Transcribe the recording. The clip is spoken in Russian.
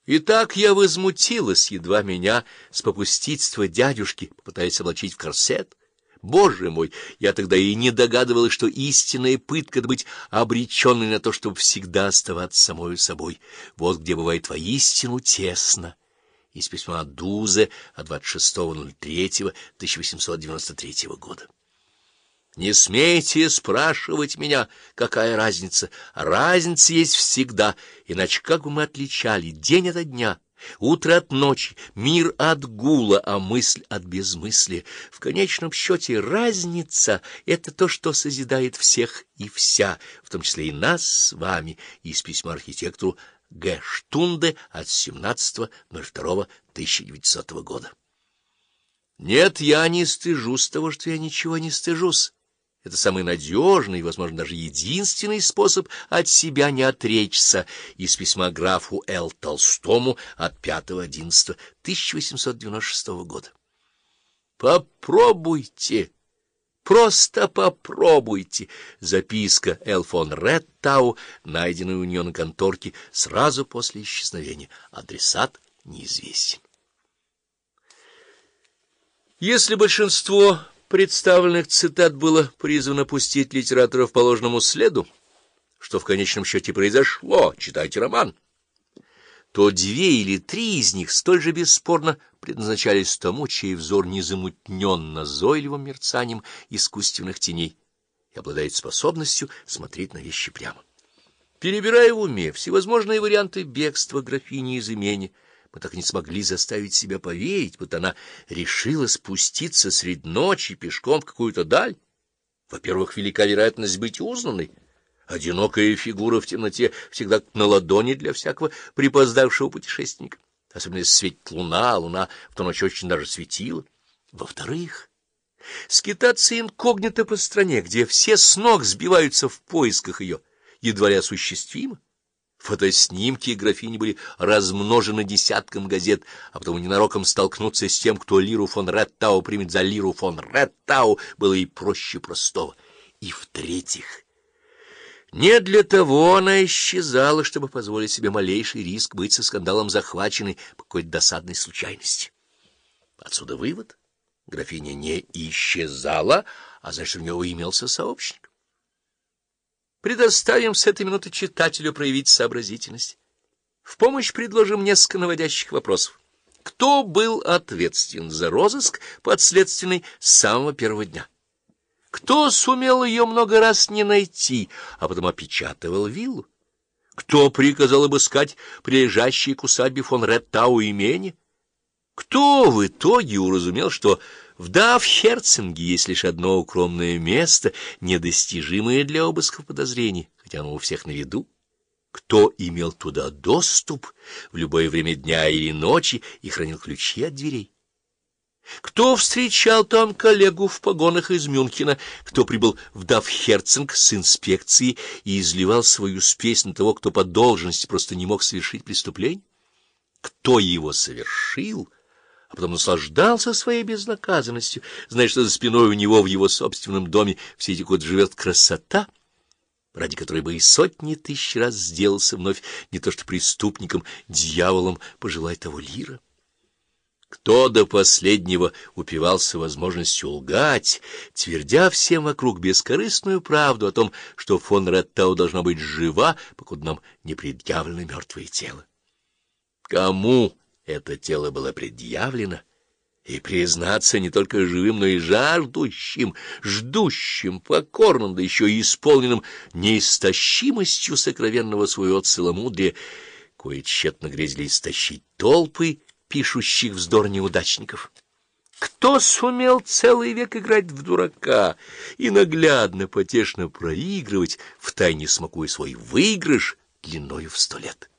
И так я возмутилась, едва меня с попустительства дядюшки попытаясь облачить в корсет. Боже мой, я тогда и не догадывалась, что истинная пытка — это быть обреченной на то, чтобы всегда оставаться самою собой. Вот где бывает воистину тесно. Из письма от Дузе от 26.03.1893 года. Не смейте спрашивать меня, какая разница. Разница есть всегда, иначе как бы мы отличали день ото дня, утро от ночи, мир от гула, а мысль от безмыслия. В конечном счете разница — это то, что созидает всех и вся, в том числе и нас с вами. Из письма архитектору Г. Штунде от 17.02.1900 года. Нет, я не стыжусь того, что я ничего не стыжусь. Это самый надежный и, возможно, даже единственный способ от себя не отречься. Из письма графу Л. Толстому от 5.11.1896 года. Попробуйте, просто попробуйте. Записка Л. фон Реттау, найденная у нее на конторке сразу после исчезновения. Адресат неизвестен. Если большинство представленных цитат было призвано пустить литератора в по ложному следу, что в конечном счете произошло, читайте роман, то 2 или 3 из них столь же бесспорно предназначались тому, чей взор не замутнен назойливым мерцанием искусственных теней и обладает способностью смотреть на вещи прямо. Перебирая в уме всевозможные варианты бегства графини из имени, мы так и не смогли заставить себя поверить, будто она решила спуститься средь ночи пешком в какую-то даль. Во-первых, велика вероятность быть узнанной. Одинокая фигура в темноте всегда на ладони для всякого припоздавшего путешественника. Особенно если светит луна, луна в ту ночь очень даже светила. Во-вторых, скитаться инкогнито по стране, где все с ног сбиваются в поисках ее, едва ли осуществимо. Фотоснимки графини были размножены десятком газет, а потом ненароком столкнуться с тем, кто Лиру фон Реттау примет за Лиру фон Реттау, было и проще простого. И в-третьих, не для того она исчезала, чтобы позволить себе малейший риск быть со скандалом захваченной по какой-то досадной случайности. Отсюда вывод: графиня не исчезала, а значит, у нее имелся сообщник. Предоставим с этой минуты читателю проявить сообразительность. В помощь предложим несколько наводящих вопросов. Кто был ответственен за розыск подследственный с самого первого дня? Кто сумел ее много раз не найти, а потом опечатывал виллу? Кто приказал обыскать прилежащие к усадьбе фон Реттау имение? Кто в итоге уразумел, что в Давхерцинге есть лишь одно укромное место, недостижимое для обысков подозрений, хотя оно у всех на виду? Кто имел туда доступ в любое время дня или ночи и хранил ключи от дверей? Кто встречал там коллегу в погонах из Мюнхена, кто прибыл в Давхерцинг с инспекцией и изливал свою спесь на того, кто по должности просто не мог совершить преступление? Кто его совершил, а потом наслаждался своей безнаказанностью, зная, что за спиной у него в его собственном доме все эти годы живет красота, ради которой бы и сотни тысяч раз сделался вновь не то что преступником, дьяволом, пожелай того Лира? Кто до последнего упивался возможностью лгать, твердя всем вокруг бескорыстную правду о том, что фон Реттау должна быть жива, покуда нам не предъявлено мертвое тело? Кому это тело было предъявлено, и, признаться, не только живым, но и жаждущим, ждущим, покорным, да еще и исполненным неистощимостью сокровенного своего целомудрия, кое тщетно грезили истощить толпы пишущих вздор неудачников? Кто сумел целый век играть в дурака и наглядно, потешно проигрывать, втайне смакуя свой выигрыш длиною в 100 лет?